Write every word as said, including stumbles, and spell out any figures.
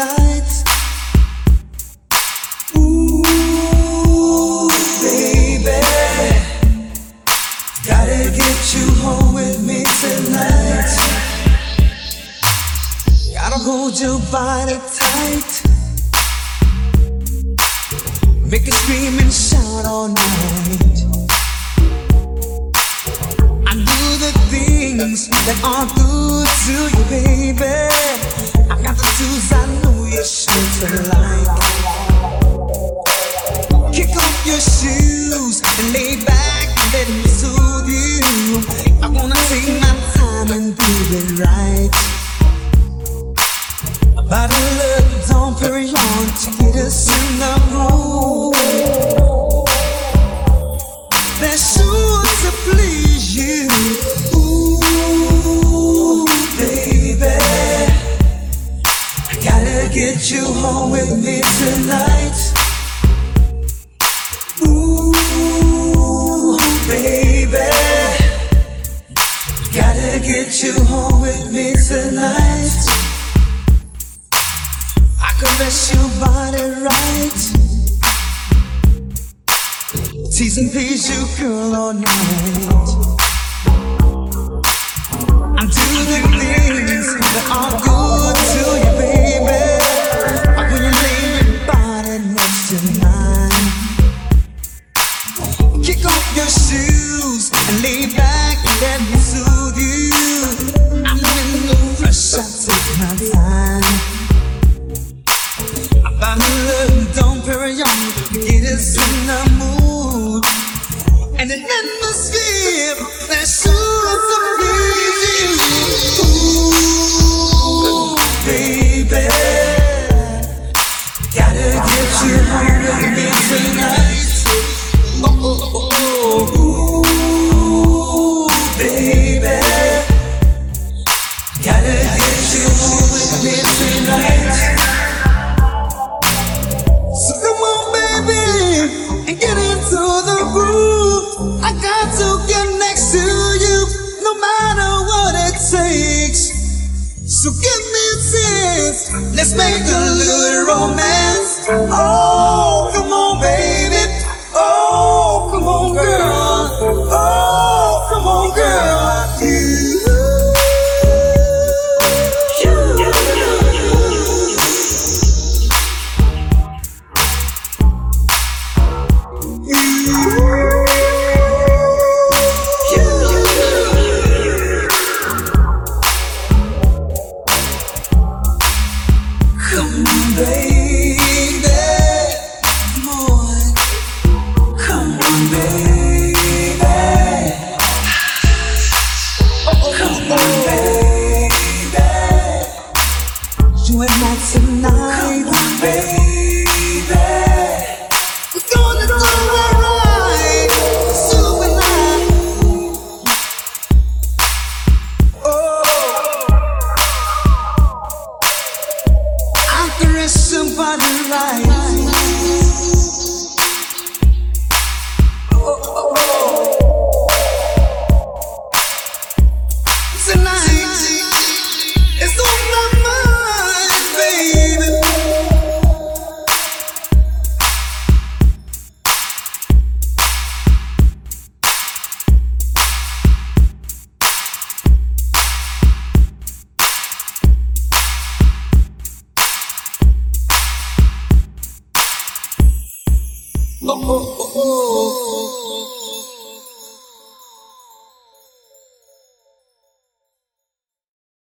tonight. Ooh, baby, gotta get you home with me tonight. Gotta hold your body tight, make it scream and shout all night. I do the things that are good to you, baby. I got the tools I know you're sure to like. Kick off your shoes and lay back and let me soothe you. I wanna take my time and do it right. About a love, don't hurry on to get us in the mood. That's sure to please you. Ooh, baby, I gotta get you home with me tonight. Ooh, baby, gotta get you home with me tonight. Caress your body right, tease and please you, girl, all night. I do the things that are good to you, baby. Like when you lay your body next to mine. Kick off your shoes and lay back and let me soothe you. I'm in no rush, I take my time. About love, don't hurry on, get us in the mood. And an atmosphere that's sure to please you. Ooh, baby, gotta get you home with me tonight. Oh, oh, oh, oh. Ooh, baby, gotta get you home with me tonight. So come on, baby, and get into the groove. I got to get next to you, no matter what it takes. So give me a chance, let's make a little romance. Oh, come on, baby. Oh, come on, girl. Oh, come on, girl. You. Come on, baby, come on, come on, baby, oh, come on, baby, you and me tonight, come on, baby, we're gonna do it right, you and I, oh. Caress somebody right. Oh, oh, oh. Tonight, it's on my mind, baby. Oh, oh, oh, oh.